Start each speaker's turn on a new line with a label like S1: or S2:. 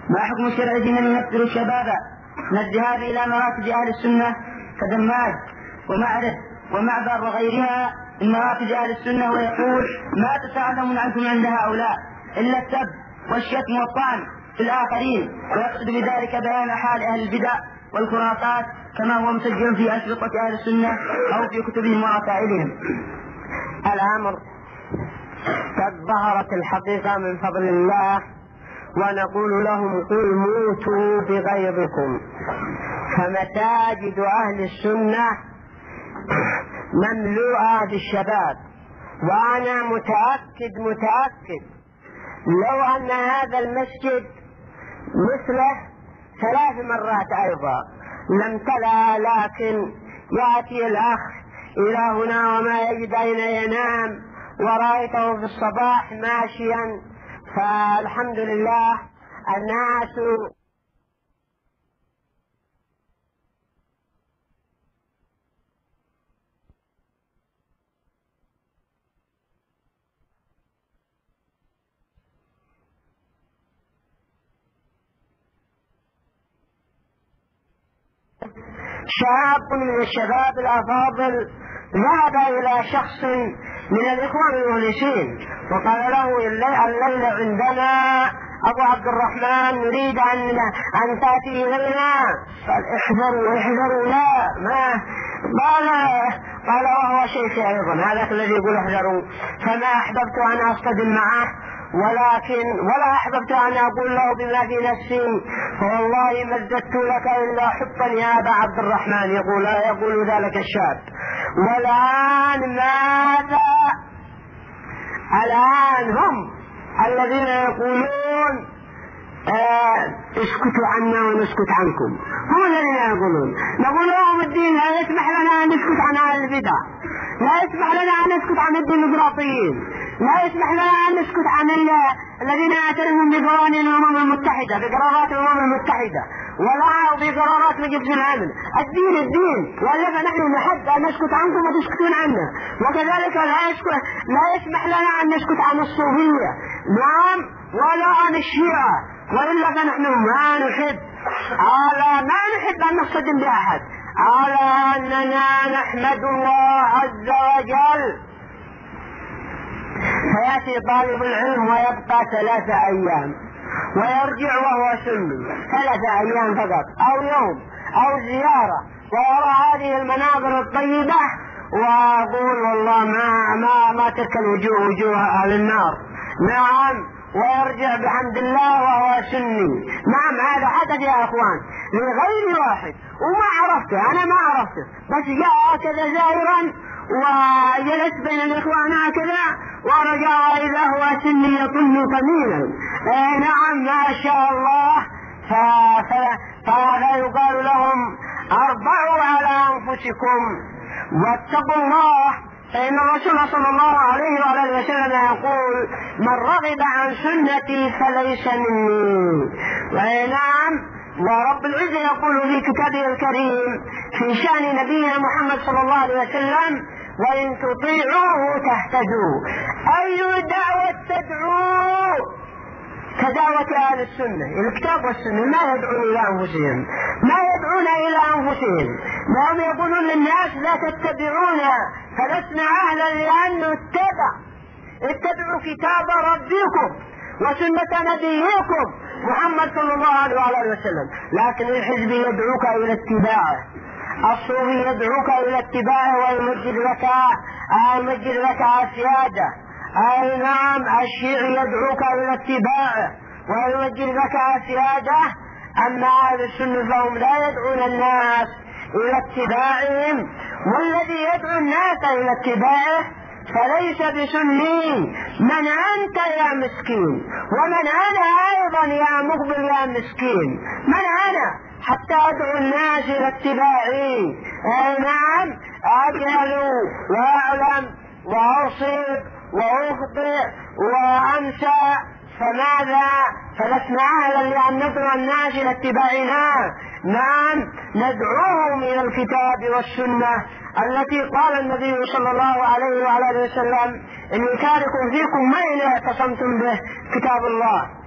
S1: ما حكم الشرع في من يقتل الشباب من الذهاب إلى مراكز أهل السنة كدماج ومعرف ومعبر وغيرها من مراكز أهل السنة، ويقول ما تتعلمون عنكم عند هؤلاء إلا السب والشتم والطعن في الآخرين، ويقصد بذلك بيان حال أهل البدع والخرافات كما هو مسجل في أشرطة أهل السنة أو في كتبهم ورسائلهم.
S2: الأمر قد ظهرت الحقيقة من فضل الله، ونقول لهم قل موتوا بغيظكم، فمساجد أهل السنة مملوءة بالشباب، وأنا متأكد لو أن هذا المسجد مثله 3 مرات أيضا لم تلا، لكن يأتي الأخ إلى هنا وما يجد أين ينام، ورأيته في الصباح ماشيا، فالحمد لله الناس شاب من الشباب الأفاضل ذهب إلى شخص من الإخوان المهندسين وقال له الليلة عندنا أبو عبد الرحمن نريد أن تأتي إلينا. قال احذروا لا ما قال وهو شيخي أيضا هذا الذي يقول احذروا، فما أحببت أن أصطدم معه ولا أحببت أن أقول له بما في نفسي، فوالله ما ازددت لك إلا حبا يا أبا عبد الرحمن، يقول ذلك الشاب. والآن ماذا؟ الآن هم الذين يقولون اسكتوا عنا ونسكت عنكم، هم الذين يقولون. نقول لهم الدين لا يسمح لنا أن نسكت عن أهل البدع، لا يسمح لنا أن نسكت عن الديمقراطيين، لا يسمح لنا أن نسكت عن الذين يعترفون بقوانين الأمم المتحدة، بقرارات الأمم المتحدة، ولا بقرارات مجلس الأمن. الدين ولا فنحن نحب أن نسكت عنكم وتسكتون عنا. وكذلك لا يسمح لنا أن نسكت عن الصوفية، نعم، ولا عن الشيعة، وإلا فنحن ما نحب أن نصطدم بأحد، على أننا نحمد الله عز وجل. فيأتي طالب العلم ويبقى 3 أيام ويرجع وهو سني، 3 أيام فقط أو يوم أو زيارة، ويرى هذه المناظر الطيبة ويقول والله ما تلك وجوه أهل النار، نعم، ويرجع بحمد الله وهو سني. نعم، هذا حدث يا أخوان لغير واحد، وما عرفته، أنا ما عرفته، بس جاء هكذا زائرا وجلس بين الإخوان هكذا ورجع إذا هو سني يطل قليلا. نعم، ما شاء الله. فهذا يقال لهم اربعوا على أنفسكم واتقوا الله، فإن الرسول صلى الله عليه وآله وسلم يقول من رغب عن سنتي فليس مني. ونعم، ورب العزة يقول في كتابه الكريم في شأن نبينا محمد صلى الله عليه وسلم وإن تطيعوه تهتدوا. أي دعوة تدعو؟ كدعوة أهل السنة، الكتاب والسنة، ما يدعون إلى أنفسهم، ما يدعون إلى أنفسهم، وهم يقولون للناس لا تتبعونا فلسنا أهلا لأن اتبعوا كتاب ربكم وسنة نبيكم محمد صلى الله عليه وسلم. لكن الحزب يدعوك إلى اتباعه، الصوفي يدعوك إلى اتباعه ويمجد لك السيادة. أي نعم، الشيعي يدعوك إلى اتباعه ويمجد لك السيادة. أما أهل السنة فهم لا يدعون الناس إلى اتباعهم، والذي يدعو الناس إلى اتباعه فليس بسني. من أنت يا مسكين؟ ومن أنا أيضا يا مقبل يا مسكين؟ من أنا حتى أدعو الناس إلى اتباعي؟ نعم، أجهل وأعلم وأصيب وأخطئ وأنسى، فماذا؟ فلسنا أهلا لأن ندعو الناس إلى اتباعنا. نعم، ندعوهم إلى الكتاب والسنة التي قال النبي صلى الله عليه وآله وسلم إني تارك فيكم ما إن اعتصمتم به كتاب الله.